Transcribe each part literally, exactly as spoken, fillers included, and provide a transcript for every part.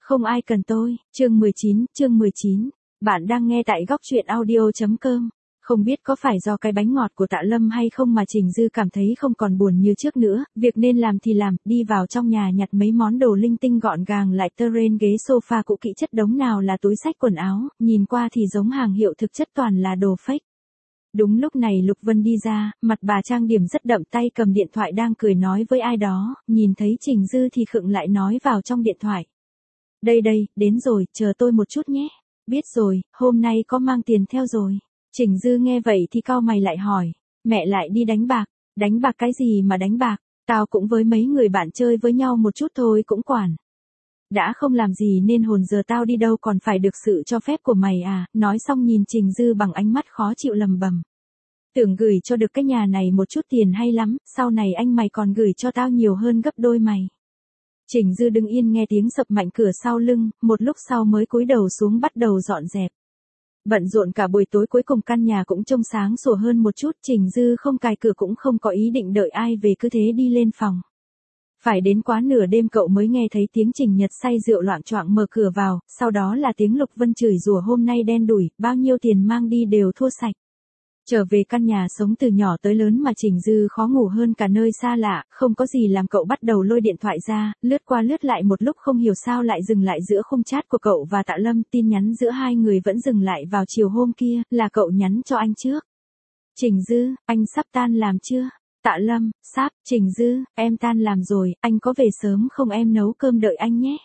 Không ai cần tôi, chương mười chín, chương mười chín. Bạn đang nghe tại góc truyện audio.com. Không biết có phải do cái bánh ngọt của Tạ Lâm hay không mà Trình Dư cảm thấy không còn buồn như trước nữa, việc nên làm thì làm, đi vào trong nhà nhặt mấy món đồ linh tinh gọn gàng lại terrain ghế sofa cũ kỹ chất đống nào là túi xách quần áo, nhìn qua thì giống hàng hiệu thực chất toàn là đồ fake. Đúng lúc này Lục Vân đi ra, mặt bà trang điểm rất đậm, tay cầm điện thoại đang cười nói với ai đó, nhìn thấy Trình Dư thì khựng lại nói vào trong điện thoại. Đây đây, đến rồi, chờ tôi một chút nhé. Biết rồi, hôm nay có mang tiền theo rồi. Trình Dư nghe vậy thì cau mày lại hỏi, mẹ lại đi đánh bạc, đánh bạc cái gì mà đánh bạc, tao cũng với mấy người bạn chơi với nhau một chút thôi cũng quản. Đã không làm gì nên hồn giờ tao đi đâu còn phải được sự cho phép của mày à, nói xong nhìn Trình Dư bằng ánh mắt khó chịu lầm bầm. Tưởng gửi cho được cái nhà này một chút tiền hay lắm, sau này anh mày còn gửi cho tao nhiều hơn gấp đôi mày. Trình Dư đứng yên nghe tiếng sập mạnh cửa sau lưng, một lúc sau mới cúi đầu xuống bắt đầu dọn dẹp. Bận rộn cả buổi tối cuối cùng căn nhà cũng trông sáng sủa hơn một chút, Trình Dư không cài cửa cũng không có ý định đợi ai về cứ thế đi lên phòng. Phải đến quá nửa đêm cậu mới nghe thấy tiếng Trình Nhật say rượu loạng choạng mở cửa vào, sau đó là tiếng Lục Vân chửi rủa hôm nay đen đủi, bao nhiêu tiền mang đi đều thua sạch. Trở về căn nhà sống từ nhỏ tới lớn mà Trình Dư khó ngủ hơn cả nơi xa lạ, không có gì làm cậu bắt đầu lôi điện thoại ra, lướt qua lướt lại một lúc không hiểu sao lại dừng lại giữa khung chat của cậu và Tạ Lâm, tin nhắn giữa hai người vẫn dừng lại vào chiều hôm kia, là cậu nhắn cho anh trước. Trình Dư, anh sắp tan làm chưa? Tạ Lâm, sắp. Trình Dư, em tan làm rồi, anh có về sớm không, em nấu cơm đợi anh nhé.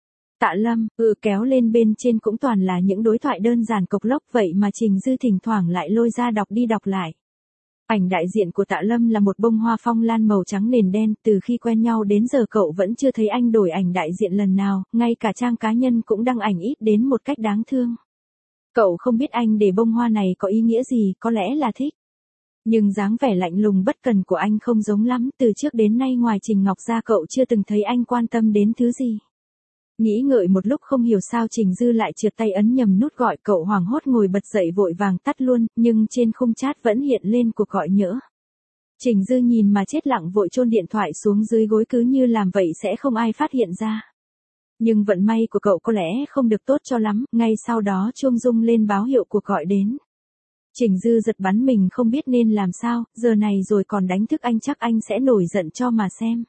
Tạ Lâm, ừ, kéo lên bên trên cũng toàn là những đối thoại đơn giản cộc lốc, vậy mà Trình Dư thỉnh thoảng lại lôi ra đọc đi đọc lại. Ảnh đại diện của Tạ Lâm là một bông hoa phong lan màu trắng nền đen, từ khi quen nhau đến giờ cậu vẫn chưa thấy anh đổi ảnh đại diện lần nào, ngay cả trang cá nhân cũng đăng ảnh ít đến một cách đáng thương. Cậu không biết anh để bông hoa này có ý nghĩa gì, có lẽ là thích. Nhưng dáng vẻ lạnh lùng bất cần của anh không giống lắm, từ trước đến nay ngoài Trình Ngọc ra cậu chưa từng thấy anh quan tâm đến thứ gì. Nghĩ ngợi một lúc không hiểu sao Trình Dư lại trượt tay ấn nhầm nút gọi, cậu hoảng hốt ngồi bật dậy vội vàng tắt luôn, nhưng trên khung chat vẫn hiện lên cuộc gọi nhỡ. Trình Dư nhìn mà chết lặng vội chôn điện thoại xuống dưới gối, cứ như làm vậy sẽ không ai phát hiện ra. Nhưng vận may của cậu có lẽ không được tốt cho lắm, ngay sau đó chuông rung lên báo hiệu cuộc gọi đến. Trình Dư giật bắn mình không biết nên làm sao, giờ này rồi còn đánh thức anh chắc anh sẽ nổi giận cho mà xem.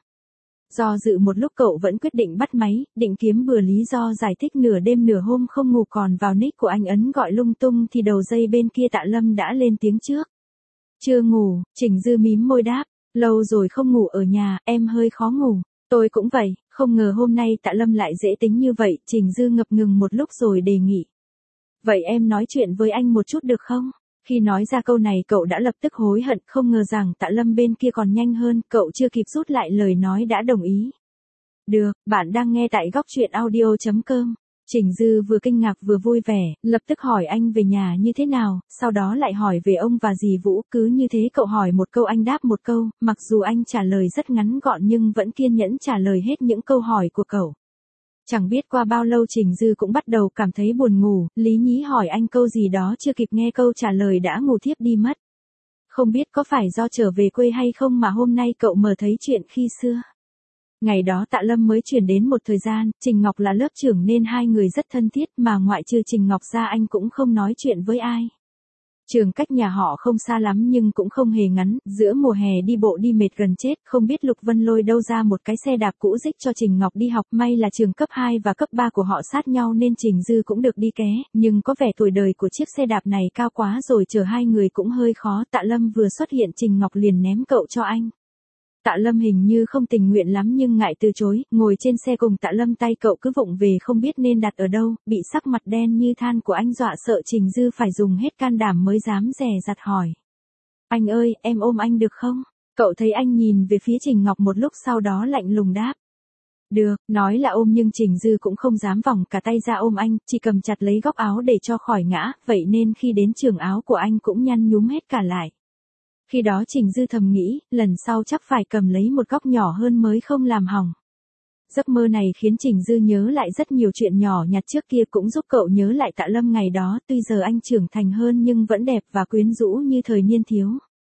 Do dự một lúc cậu vẫn quyết định bắt máy, định kiếm bừa lý do giải thích nửa đêm nửa hôm không ngủ còn vào nick của anh ấn gọi lung tung thì đầu dây bên kia Tạ Lâm đã lên tiếng trước. Chưa ngủ, Trình Dư mím môi đáp, lâu rồi không ngủ ở nhà, em hơi khó ngủ. Tôi cũng vậy, không ngờ hôm nay Tạ Lâm lại dễ tính như vậy, Trình Dư ngập ngừng một lúc rồi đề nghị. Vậy em nói chuyện với anh một chút được không? Khi nói ra câu này cậu đã lập tức hối hận, không ngờ rằng Tạ Lâm bên kia còn nhanh hơn, cậu chưa kịp rút lại lời nói đã đồng ý. Được, bạn đang nghe tại góc truyện audio.com. Trình Dư vừa kinh ngạc vừa vui vẻ, lập tức hỏi anh về nhà như thế nào, sau đó lại hỏi về ông và dì Vũ, cứ như thế cậu hỏi một câu anh đáp một câu, mặc dù anh trả lời rất ngắn gọn nhưng vẫn kiên nhẫn trả lời hết những câu hỏi của cậu. Chẳng biết qua bao lâu Trình Dư cũng bắt đầu cảm thấy buồn ngủ, lý nhí hỏi anh câu gì đó chưa kịp nghe câu trả lời đã ngủ thiếp đi mất. Không biết có phải do trở về quê hay không mà hôm nay cậu mơ thấy chuyện khi xưa. Ngày đó Tạ Lâm mới chuyển đến một thời gian, Trình Ngọc là lớp trưởng nên hai người rất thân thiết mà ngoại trừ Trình Ngọc ra anh cũng không nói chuyện với ai. Trường cách nhà họ không xa lắm nhưng cũng không hề ngắn, giữa mùa hè đi bộ đi mệt gần chết, không biết Lục Vân lôi đâu ra một cái xe đạp cũ dích cho Trình Ngọc đi học, may là trường cấp hai và cấp ba của họ sát nhau nên Trình Dư cũng được đi ké, nhưng có vẻ tuổi đời của chiếc xe đạp này cao quá rồi chở hai người cũng hơi khó, Tạ Lâm vừa xuất hiện Trình Ngọc liền ném cậu cho anh. Tạ Lâm hình như không tình nguyện lắm nhưng ngại từ chối, ngồi trên xe cùng Tạ Lâm tay cậu cứ vụng về không biết nên đặt ở đâu, bị sắc mặt đen như than của anh dọa sợ Trình Dư phải dùng hết can đảm mới dám dè dặt hỏi. Anh ơi, em ôm anh được không? Cậu thấy anh nhìn về phía Trình Ngọc một lúc sau đó lạnh lùng đáp. Được, nói là ôm nhưng Trình Dư cũng không dám vòng cả tay ra ôm anh, chỉ cầm chặt lấy góc áo để cho khỏi ngã, vậy nên khi đến trường áo của anh cũng nhăn nhúm hết cả lại. Khi đó Trình Dư thầm nghĩ, lần sau chắc phải cầm lấy một góc nhỏ hơn mới không làm hỏng. Giấc mơ này khiến Trình Dư nhớ lại rất nhiều chuyện nhỏ nhặt trước kia cũng giúp cậu nhớ lại Tạ Lâm ngày đó, tuy giờ anh trưởng thành hơn nhưng vẫn đẹp và quyến rũ như thời niên thiếu.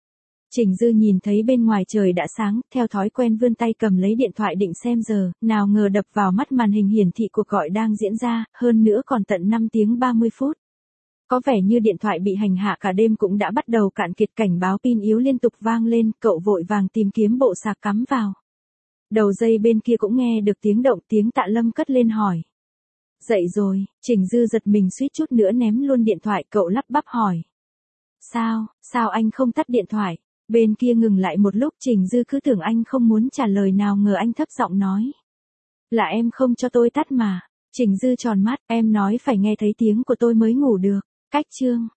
Trình Dư nhìn thấy bên ngoài trời đã sáng, theo thói quen vươn tay cầm lấy điện thoại định xem giờ, nào ngờ đập vào mắt màn hình hiển thị cuộc gọi đang diễn ra, hơn nữa còn tận năm tiếng ba mươi phút. Có vẻ như điện thoại bị hành hạ cả đêm cũng đã bắt đầu cạn kiệt, cảnh báo pin yếu liên tục vang lên, cậu vội vàng tìm kiếm bộ sạc cắm vào. Đầu dây bên kia cũng nghe được tiếng động, tiếng Tạ Lâm cất lên hỏi. Dậy rồi, Trình Dư giật mình suýt chút nữa ném luôn điện thoại, cậu lắp bắp hỏi. Sao, sao anh không tắt điện thoại? Bên kia ngừng lại một lúc, Trình Dư cứ tưởng anh không muốn trả lời, nào ngờ anh thấp giọng nói. Là em không cho tôi tắt mà. Trình Dư tròn mắt, em nói phải nghe thấy tiếng của tôi mới ngủ được. Cách chương.